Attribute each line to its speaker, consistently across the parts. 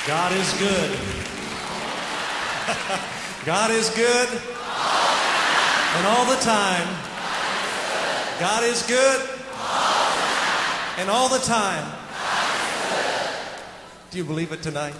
Speaker 1: God is good. God is good. And all the time. God is good. And all the time. Do you believe it tonight?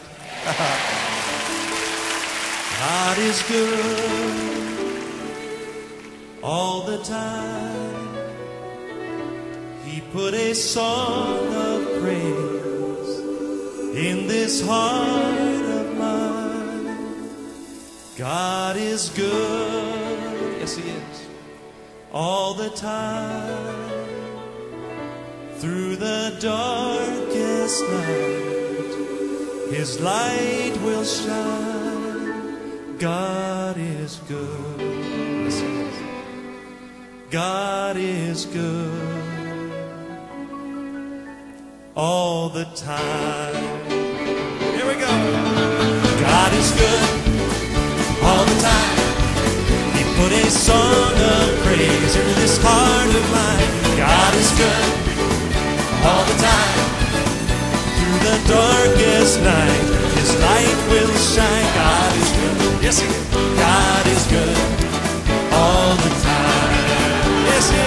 Speaker 1: God is good all the time. He put a song of praise in this heart of mine. God is good, yes He is, all the time. Through the darkest night, His light will shine. God is good, yes He is. God is good all the time. Here we go. God is good all the time. He put a song of praise in this heart of mine. God is good all the time. Through the darkest night, His light will shine. God is good. Yes, He is. God is good all the time. Yes, He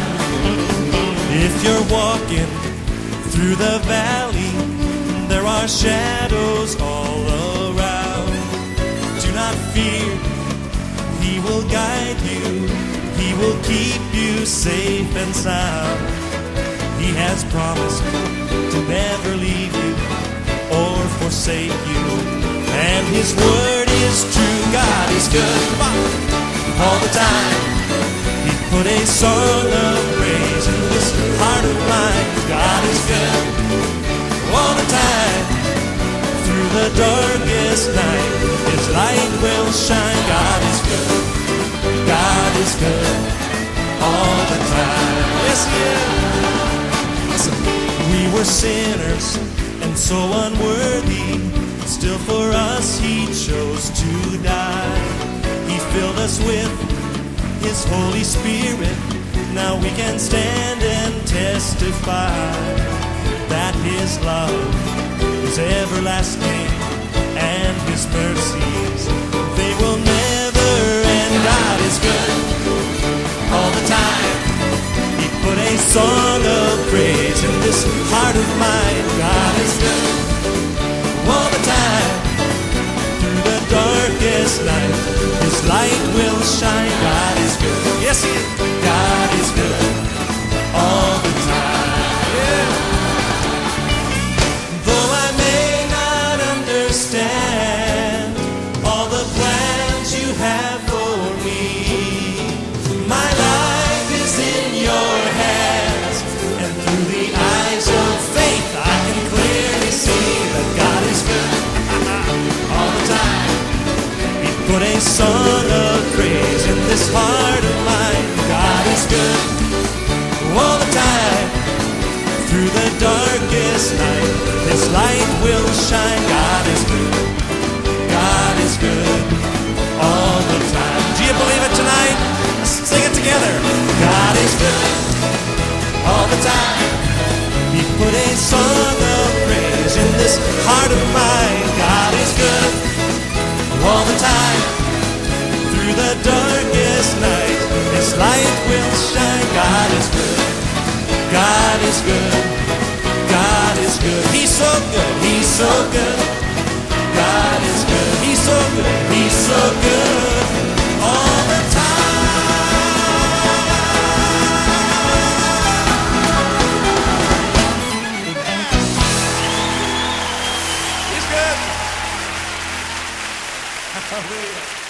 Speaker 1: is. If you're walking through the valley, there are shadows all around. Do not fear, He will guide you. He will keep you safe and sound. He has promised to never leave you or forsake you. And His word is true. God is good, come on, all the time. He put a song of praise in this heart of mine. God is good all the time. Through the darkest night, His light will shine. God is good. God is good all the time. Yes, He is. Listen, we were sinners and so unworthy. Still for us He chose to die. He filled us with His Holy Spirit. Now we can stand and testify that His love is everlasting and His mercies, they will never end. God is good all the time. He put a song of praise in this heart of mine. God is good all the time. Through the darkest night, His light will shine. God is good. Yes, He is. God is good all the time. Yeah. Though I may not understand all the plans You have for me, my life is in Your hands, and through the eyes of faith I can clearly see that God is good all the time. He put a song of praise in this heart of mine. God is good all the time. Through the darkest night, His light will shine. God is good. God is good all the time. Do you believe it tonight? Let's sing it together. God is good all the time. He put a song of praise in this heart of mine. God is good all the time. Through the darkest night, His light will shine. God is good. God is good. God is good. He's so good. He's so good. God is good. He's so good. He's so good all the time. He's good. Hallelujah.